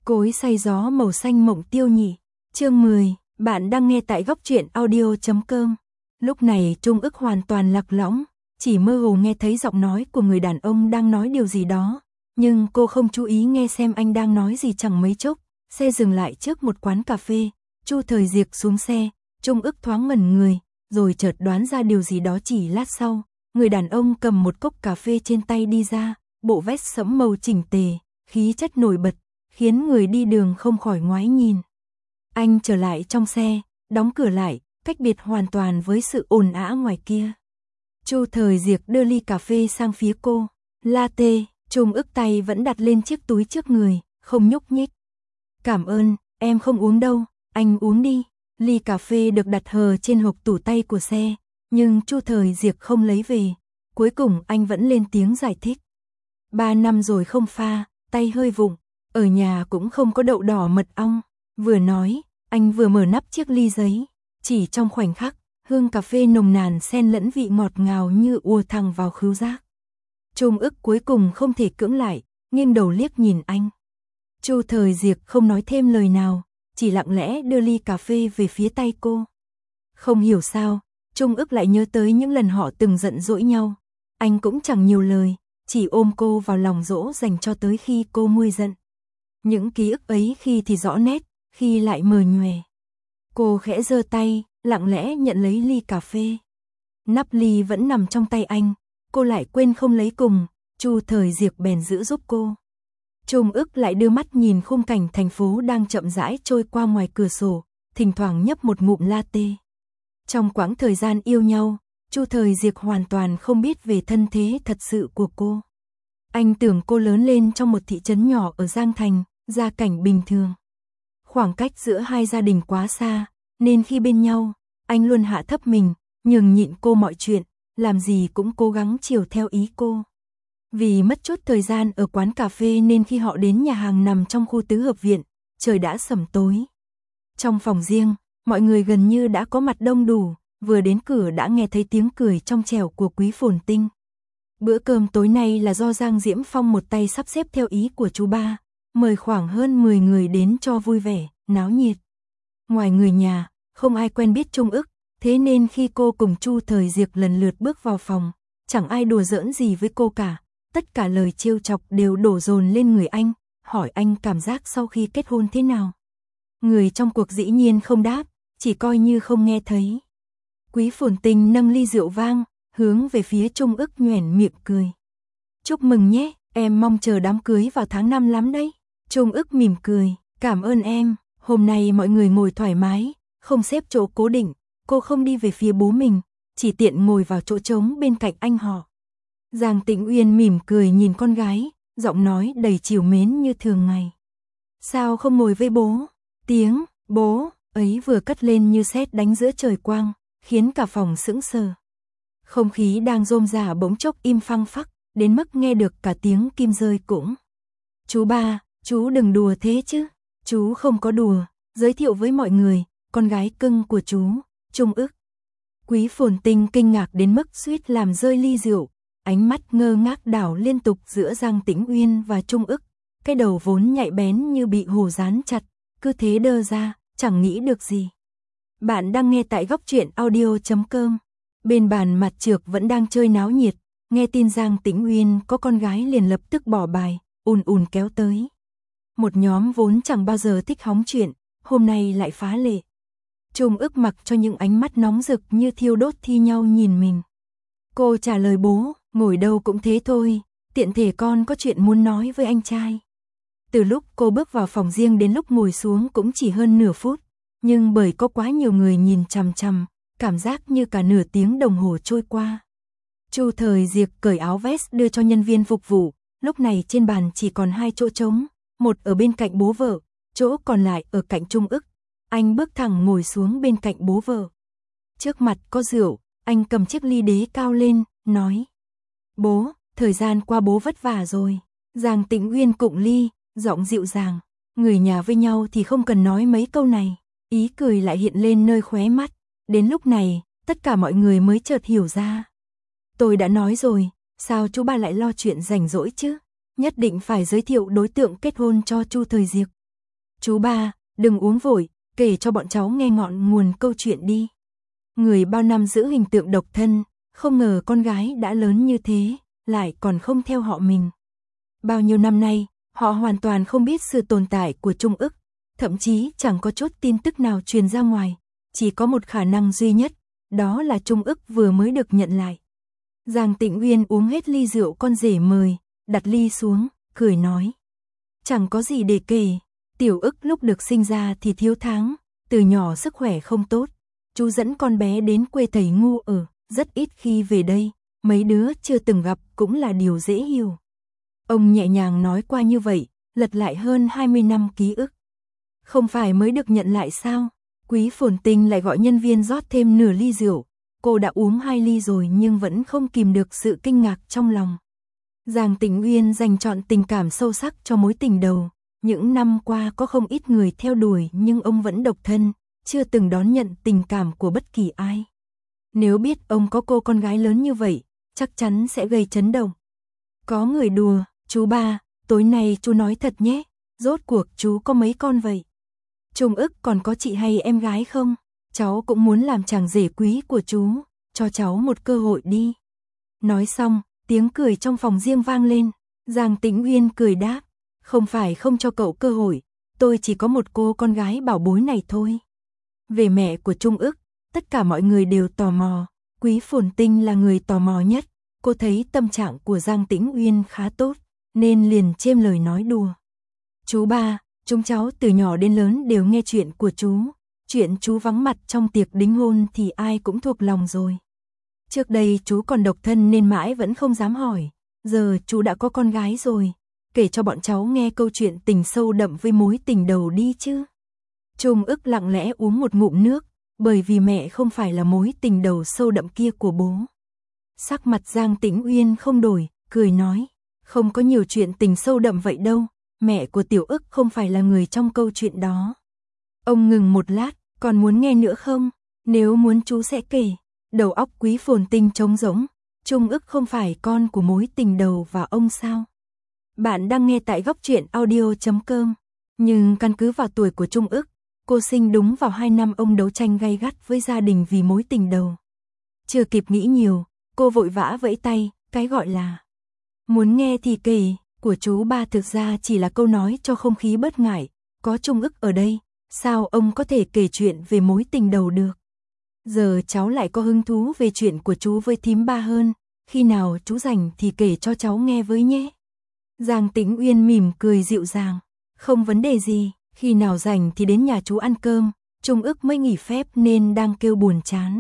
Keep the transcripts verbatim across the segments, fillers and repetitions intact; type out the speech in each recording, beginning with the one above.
Cối xay gió màu xanh mộng tiêu nhị. Chương mười, bạn đang nghe tại góc truyện audio chấm com. Lúc này Trung ức hoàn toàn lạc lõng, chỉ mơ hồ nghe thấy giọng nói của người đàn ông đang nói điều gì đó, nhưng cô không chú ý nghe xem anh đang nói gì. Chẳng mấy chốc, xe dừng lại trước một quán cà phê, Chu Thời Diệc xuống xe, Trung ức thoáng ngẩn người, rồi chợt đoán ra điều gì đó. Chỉ lát sau, người đàn ông cầm một cốc cà phê trên tay đi ra, bộ vest sẫm màu chỉnh tề, khí chất nổi bật, khiến người đi đường không khỏi ngoái nhìn. Anh trở lại trong xe, đóng cửa lại, cách biệt hoàn toàn với sự ồn ào ngoài kia. Chu Thời Diệc đưa ly cà phê sang phía cô. Latte. Trung ức tay vẫn đặt lên chiếc túi trước người, không nhúc nhích. Cảm ơn, em không uống đâu, anh uống đi. Ly cà phê được đặt hờ trên hộc tủ tay của xe, nhưng Chu Thời Diệc không lấy về. Cuối cùng anh vẫn lên tiếng giải thích. Ba năm rồi không pha, tay hơi vụng, ở nhà cũng không có đậu đỏ mật ong. Vừa nói, anh vừa mở nắp chiếc ly giấy. Chỉ trong khoảnh khắc, hương cà phê nồng nàn xen lẫn vị ngọt ngào như ùa thẳng vào khứu giác. Trung ức cuối cùng không thể cưỡng lại, nghiêng đầu liếc nhìn anh. Chu Thời Diệc không nói thêm lời nào, chỉ lặng lẽ đưa ly cà phê về phía tay cô. Không hiểu sao, Trung ức lại nhớ tới những lần họ từng giận dỗi nhau. Anh cũng chẳng nhiều lời, chỉ ôm cô vào lòng dỗ dành cho tới khi cô nguôi giận. Những ký ức ấy khi thì rõ nét, khi lại mờ nhòe. Cô khẽ giơ tay, lặng lẽ nhận lấy ly cà phê. Nắp ly vẫn nằm trong tay anh, cô lại quên không lấy cùng, Chu Thời Diệc bèn giữ giúp cô. Trung ức lại đưa mắt nhìn khung cảnh thành phố đang chậm rãi trôi qua ngoài cửa sổ, thỉnh thoảng nhấp một ngụm latte. Trong quãng thời gian yêu nhau, Chu Thời Diệc hoàn toàn không biết về thân thế thật sự của cô. Anh tưởng cô lớn lên trong một thị trấn nhỏ ở Giang Thành, gia cảnh bình thường. Khoảng cách giữa hai gia đình quá xa, nên khi bên nhau, anh luôn hạ thấp mình, nhường nhịn cô mọi chuyện, làm gì cũng cố gắng chiều theo ý cô. Vì mất chút thời gian ở quán cà phê nên khi họ đến nhà hàng nằm trong khu tứ hợp viện, trời đã sẩm tối. Trong phòng riêng, mọi người gần như đã có mặt đông đủ, vừa đến cửa đã nghe thấy tiếng cười trong trẻo của Quý Phồn Tinh. Bữa cơm tối nay là do Giang Diễm Phong một tay sắp xếp theo ý của chú ba, mời khoảng hơn mười người đến cho vui vẻ, náo nhiệt. Ngoài người nhà, không ai quen biết Trung ức, thế nên khi cô cùng Chu Thời Diệc lần lượt bước vào phòng, chẳng ai đùa giỡn gì với cô cả. Tất cả lời trêu chọc đều đổ dồn lên người anh, hỏi anh cảm giác sau khi kết hôn thế nào. Người trong cuộc dĩ nhiên không đáp, chỉ coi như không nghe thấy. Quý Phồn Tinh nâng ly rượu vang, hướng về phía Trung ức nhoẻn miệng cười. Chúc mừng nhé, em mong chờ đám cưới vào tháng năm lắm đấy. Trung ức mỉm cười, cảm ơn em, hôm nay mọi người ngồi thoải mái, không xếp chỗ cố định, cô không đi về phía bố mình, chỉ tiện ngồi vào chỗ trống bên cạnh anh họ. Giang Tĩnh Uyên mỉm cười nhìn con gái, giọng nói đầy trìu mến như thường ngày. Sao không ngồi với bố? Tiếng bố ấy vừa cất lên như sét đánh giữa trời quang, khiến cả phòng sững sờ. Không khí đang rôm rả bỗng chốc im phăng phắc, đến mức nghe được cả tiếng kim rơi cũng. Chú ba, chú đừng đùa thế chứ. Chú không có đùa, giới thiệu với mọi người, con gái cưng của chú, Trung ức. Quý Phồn Tinh kinh ngạc đến mức suýt làm rơi ly rượu, ánh mắt ngơ ngác đảo liên tục giữa Giang Tĩnh Uyên và Trung ức. Cái đầu vốn nhạy bén như bị hổ dán chặt, cứ thế đơ ra, chẳng nghĩ được gì. Bạn đang nghe tại góc truyện audio chấm com. Bên bàn mặt trược vẫn đang chơi náo nhiệt, nghe tin Giang Tĩnh Uyên có con gái liền lập tức bỏ bài, ùn ùn kéo tới. Một nhóm vốn chẳng bao giờ thích hóng chuyện, hôm nay lại phá lệ. Trung ức mặc cho những ánh mắt nóng rực như thiêu đốt thi nhau nhìn mình. Cô trả lời bố, ngồi đâu cũng thế thôi, tiện thể con có chuyện muốn nói với anh trai. Từ lúc cô bước vào phòng riêng đến lúc ngồi xuống cũng chỉ hơn nửa phút, nhưng bởi có quá nhiều người nhìn chằm chằm, cảm giác như cả nửa tiếng đồng hồ trôi qua. Chu Thời Diệc cởi áo vest đưa cho nhân viên phục vụ, lúc này trên bàn chỉ còn hai chỗ trống, một ở bên cạnh bố vợ, chỗ còn lại ở cạnh Trung ức. Anh bước thẳng ngồi xuống bên cạnh bố vợ. Trước mặt có rượu, anh cầm chiếc ly đế cao lên, nói. Bố, thời gian qua bố vất vả rồi. Giang Tĩnh Uyên cụng ly, giọng dịu dàng. Người nhà với nhau thì không cần nói mấy câu này. Ý cười lại hiện lên nơi khóe mắt. Đến lúc này, tất cả mọi người mới chợt hiểu ra. Tôi đã nói rồi, sao chú ba lại lo chuyện rảnh rỗi chứ? Nhất định phải giới thiệu đối tượng kết hôn cho Chu Thời Diệc. Chú ba, đừng uống vội, kể cho bọn cháu nghe ngọn nguồn câu chuyện đi. Người bao năm giữ hình tượng độc thân, không ngờ con gái đã lớn như thế, lại còn không theo họ mình. Bao nhiêu năm nay, họ hoàn toàn không biết sự tồn tại của Trung Ức, thậm chí chẳng có chút tin tức nào truyền ra ngoài, chỉ có một khả năng duy nhất, đó là Trung Ức vừa mới được nhận lại. Giang Tĩnh Uyên uống hết ly rượu con rể mời, đặt ly xuống, cười nói. Chẳng có gì để kể, Tiểu Ức lúc được sinh ra thì thiếu tháng, từ nhỏ sức khỏe không tốt. Chú dẫn con bé đến quê thầy ngu ở, rất ít khi về đây, mấy đứa chưa từng gặp cũng là điều dễ hiểu. Ông nhẹ nhàng nói qua như vậy, lật lại hơn hai mươi năm ký ức. Không phải mới được nhận lại sao? Quý Phồn Tinh lại gọi nhân viên rót thêm nửa ly rượu. Cô đã uống hai ly rồi nhưng vẫn không kìm được sự kinh ngạc trong lòng. Giang Tĩnh Uyên dành trọn tình cảm sâu sắc cho mối tình đầu. Những năm qua có không ít người theo đuổi nhưng ông vẫn độc thân, chưa từng đón nhận tình cảm của bất kỳ ai. Nếu biết ông có cô con gái lớn như vậy, chắc chắn sẽ gây chấn động. Có người đùa, chú ba, tối nay chú nói thật nhé, rốt cuộc chú có mấy con vậy? Trung Ức còn có chị hay em gái không? Cháu cũng muốn làm chàng rể quý của chú, cho cháu một cơ hội đi. Nói xong, tiếng cười trong phòng riêng vang lên, Giang Tĩnh Uyên cười đáp, không phải không cho cậu cơ hội, tôi chỉ có một cô con gái bảo bối này thôi. Về mẹ của Trung Ức, tất cả mọi người đều tò mò, Quý Phồn Tinh là người tò mò nhất, cô thấy tâm trạng của Giang Tĩnh Uyên khá tốt, nên liền chêm lời nói đùa. Chú ba, chúng cháu từ nhỏ đến lớn đều nghe chuyện của chú, chuyện chú vắng mặt trong tiệc đính hôn thì ai cũng thuộc lòng rồi. Trước đây chú còn độc thân nên mãi vẫn không dám hỏi, giờ chú đã có con gái rồi, kể cho bọn cháu nghe câu chuyện tình sâu đậm với mối tình đầu đi chứ. Trung Ức lặng lẽ uống một ngụm nước, bởi vì mẹ không phải là mối tình đầu sâu đậm kia của bố. Sắc mặt Giang Tĩnh Uyên không đổi, cười nói, không có nhiều chuyện tình sâu đậm vậy đâu, mẹ của Tiểu Ức không phải là người trong câu chuyện đó. Ông ngừng một lát, còn muốn nghe nữa không? Nếu muốn chú sẽ kể. Đầu óc Quý Phồn Tinh trống rỗng, Trung Ức không phải con của mối tình đầu và ông sao? Bạn đang nghe tại góc truyện audio chấm com. Nhưng căn cứ vào tuổi của Trung Ức, cô sinh đúng vào hai năm ông đấu tranh gay gắt với gia đình vì mối tình đầu. Chưa kịp nghĩ nhiều, cô vội vã vẫy tay, cái gọi là muốn nghe thì kể, của chú ba thực ra chỉ là câu nói cho không khí bớt ngại, có Trung Ức ở đây, sao ông có thể kể chuyện về mối tình đầu được. Giờ cháu lại có hứng thú về chuyện của chú với thím ba hơn, khi nào chú rảnh thì kể cho cháu nghe với nhé. Giang Tĩnh Uyên mỉm cười dịu dàng, không vấn đề gì, khi nào rảnh thì đến nhà chú ăn cơm, Trung Ức mới nghỉ phép nên đang kêu buồn chán.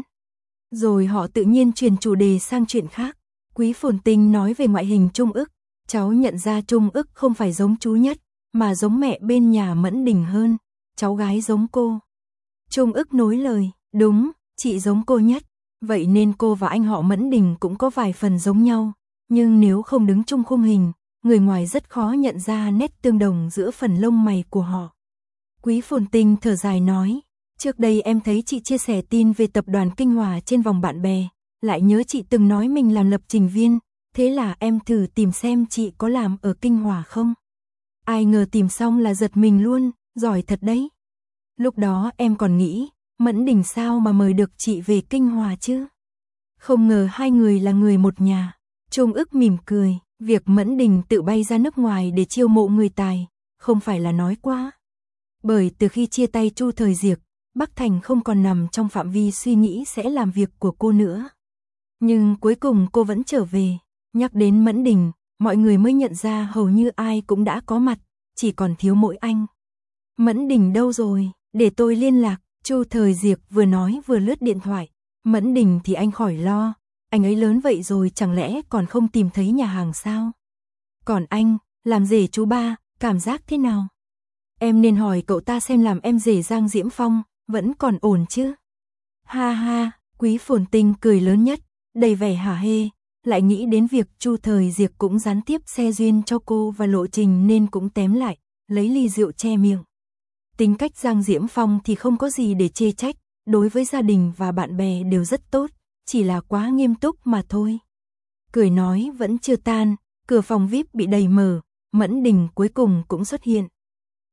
Rồi họ tự nhiên chuyển chủ đề sang chuyện khác, Quý Phồn Tinh nói về ngoại hình Trung Ức, cháu nhận ra Trung Ức không phải giống chú nhất, mà giống mẹ bên nhà Mẫn Đình hơn, cháu gái giống cô. Trung Ức nối lời, đúng, chị giống cô nhất, vậy nên cô và anh họ Mẫn Đình cũng có vài phần giống nhau, nhưng nếu không đứng chung khung hình, người ngoài rất khó nhận ra nét tương đồng giữa phần lông mày của họ. Quý Phồn Tinh thở dài nói, trước đây em thấy chị chia sẻ tin về tập đoàn Kinh Hòa trên vòng bạn bè, lại nhớ chị từng nói mình làm lập trình viên, thế là em thử tìm xem chị có làm ở Kinh Hòa không. Ai ngờ tìm xong là giật mình luôn, giỏi thật đấy. Lúc đó em còn nghĩ, Mẫn Đình sao mà mời được chị về Kinh Hòa chứ? Không ngờ hai người là người một nhà. Trung Ức mỉm cười, việc Mẫn Đình tự bay ra nước ngoài để chiêu mộ người tài, không phải là nói quá. Bởi từ khi chia tay Chu Thời Diệc, Bắc Thành không còn nằm trong phạm vi suy nghĩ sẽ làm việc của cô nữa. Nhưng cuối cùng cô vẫn trở về, nhắc đến Mẫn Đình, mọi người mới nhận ra hầu như ai cũng đã có mặt, chỉ còn thiếu mỗi anh. Mẫn Đình đâu rồi, để tôi liên lạc, Chu Thời Diệc vừa nói vừa lướt điện thoại. Mẫn Đình thì anh khỏi lo, anh ấy lớn vậy rồi chẳng lẽ còn không tìm thấy nhà hàng sao? Còn anh, làm rể chú ba, cảm giác thế nào? Em nên hỏi cậu ta xem làm em rể Giang Diễm Phong, vẫn còn ổn chứ? Ha ha, Quý Phồn Tinh cười lớn nhất, đầy vẻ hả hê, lại nghĩ đến việc Chu Thời Diệc cũng gián tiếp xe duyên cho cô và lộ trình nên cũng tém lại, lấy ly rượu che miệng. Tính cách Giang Diễm Phong thì không có gì để chê trách, đối với gia đình và bạn bè đều rất tốt, chỉ là quá nghiêm túc mà thôi. Cười nói vẫn chưa tan, cửa phòng vi ai pi bị đẩy mở, Mẫn Đình cuối cùng cũng xuất hiện.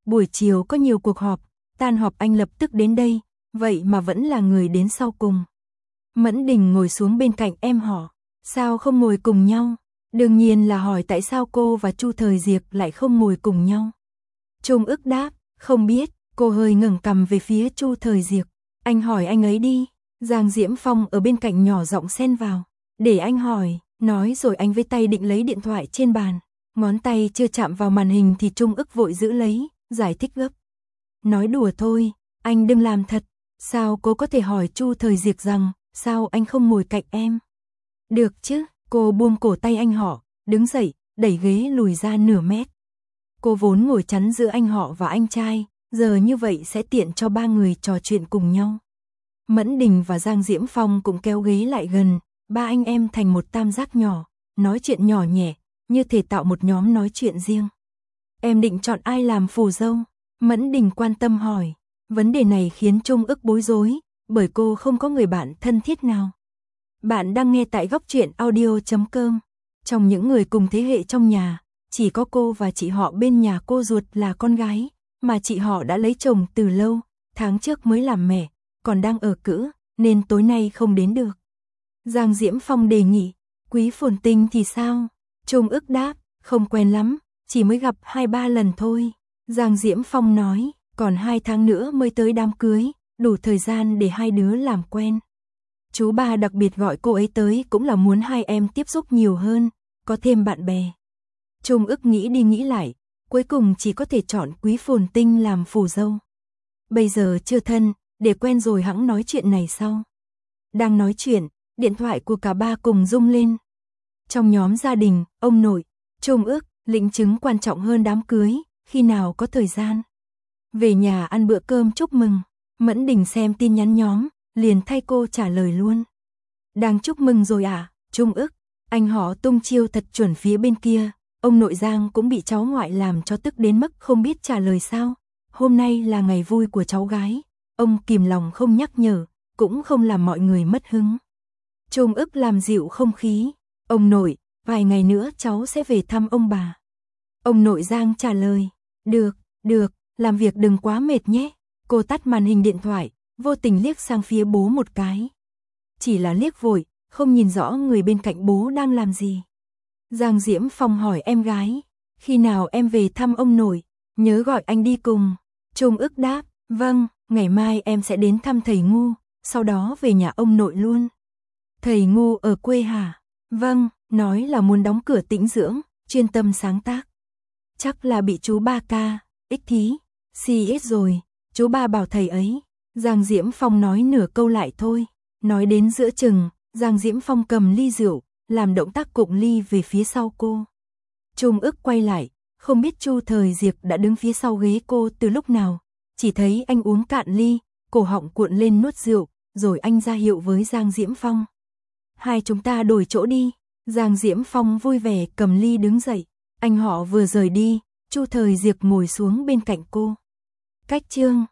buổi chiều có nhiều cuộc họp, tan họp anh lập tức đến đây, vậy mà vẫn là người đến sau cùng. Mẫn Đình ngồi xuống bên cạnh em họ, sao không ngồi cùng nhau? Đương nhiên là hỏi tại sao cô và Chu Thời Diệp lại không ngồi cùng nhau. Trung ức đáp, không biết, cô hơi ngẩng cằm về phía Chu Thời Diệp. Anh hỏi anh ấy đi. Giang Diễm Phong ở bên cạnh nhỏ giọng xen vào. Để anh hỏi, nói rồi anh với tay định lấy điện thoại trên bàn. Ngón tay chưa chạm vào màn hình thì Trung ức vội giữ lấy, giải thích gấp. Nói đùa thôi, anh đừng làm thật. Sao cô có thể hỏi Chu Thời Diệp rằng, sao anh không ngồi cạnh em? Được chứ, cô buông cổ tay anh họ, đứng dậy, đẩy ghế lùi ra nửa mét. Cô vốn ngồi chắn giữa anh họ và anh trai, giờ như vậy sẽ tiện cho ba người trò chuyện cùng nhau. Mẫn Đình và Giang Diễm Phong cũng kéo ghế lại gần, ba anh em thành một tam giác nhỏ, nói chuyện nhỏ nhẹ, như thể tạo một nhóm nói chuyện riêng. Em định chọn ai làm phù dâu? Mẫn Đình quan tâm hỏi. Vấn đề này khiến Trung ức bối rối, bởi cô không có người bạn thân thiết nào. Bạn đang nghe tại góc truyện audio chấm com. Trong những người cùng thế hệ trong nhà, chỉ có cô và chị họ bên nhà cô ruột là con gái, mà chị họ đã lấy chồng từ lâu, tháng trước mới làm mẹ, còn đang ở cữ, nên tối nay không đến được. Giang Diễm Phong đề nghị, Quý Phồn Tinh thì sao? Trung ức đáp, không quen lắm, chỉ mới gặp hai ba lần thôi. Giang Diễm Phong nói, còn hai tháng nữa mới tới đám cưới, đủ thời gian để hai đứa làm quen. Chú ba đặc biệt gọi cô ấy tới cũng là muốn hai em tiếp xúc nhiều hơn, có thêm bạn bè. Trung ức nghĩ đi nghĩ lại, cuối cùng chỉ có thể chọn Quý Phồn Tinh làm phù dâu. Bây giờ chưa thân, để quen rồi hẵng nói chuyện này sau. Đang nói chuyện, điện thoại của cả ba cùng rung lên. Trong nhóm gia đình, ông nội, Trung ức, lĩnh chứng quan trọng hơn đám cưới, khi nào có thời gian. Về nhà ăn bữa cơm chúc mừng, Mẫn Đình xem tin nhắn nhóm, liền thay cô trả lời luôn. Đang chúc mừng rồi à, Trung ức, anh họ tung chiêu thật chuẩn phía bên kia, ông nội Giang cũng bị cháu ngoại làm cho tức đến mức không biết trả lời sao. Hôm nay là ngày vui của cháu gái, ông kìm lòng không nhắc nhở, cũng không làm mọi người mất hứng. Trung ức làm dịu không khí, ông nội, vài ngày nữa cháu sẽ về thăm ông bà. Ông nội Giang trả lời, được, được, làm việc đừng quá mệt nhé. Cô tắt màn hình điện thoại, vô tình liếc sang phía bố một cái. Chỉ là liếc vội, không nhìn rõ người bên cạnh bố đang làm gì. Giang Diễm Phong hỏi em gái, khi nào em về thăm ông nội, nhớ gọi anh đi cùng. Trung ức đáp, vâng, ngày mai em sẽ đến thăm thầy Ngu, sau đó về nhà ông nội luôn. Thầy Ngu ở quê hả? Vâng, nói là muốn đóng cửa tĩnh dưỡng, chuyên tâm sáng tác. Chắc là bị chú ba ca, ích thí, xê ét rồi, chú ba bảo thầy ấy. Giang Diễm Phong nói nửa câu lại thôi, nói đến giữa chừng, Giang Diễm Phong cầm ly rượu, làm động tác cụng ly về phía sau cô. Trung ức quay lại, không biết Chu Thời Diệp đã đứng phía sau ghế cô từ lúc nào, chỉ thấy anh uống cạn ly, cổ họng cuộn lên nuốt rượu, rồi anh ra hiệu với Giang Diễm Phong. Hai chúng ta đổi chỗ đi. Giang Diễm Phong vui vẻ cầm ly đứng dậy, anh họ vừa rời đi, Chu Thời Diệp ngồi xuống bên cạnh cô. Cách chương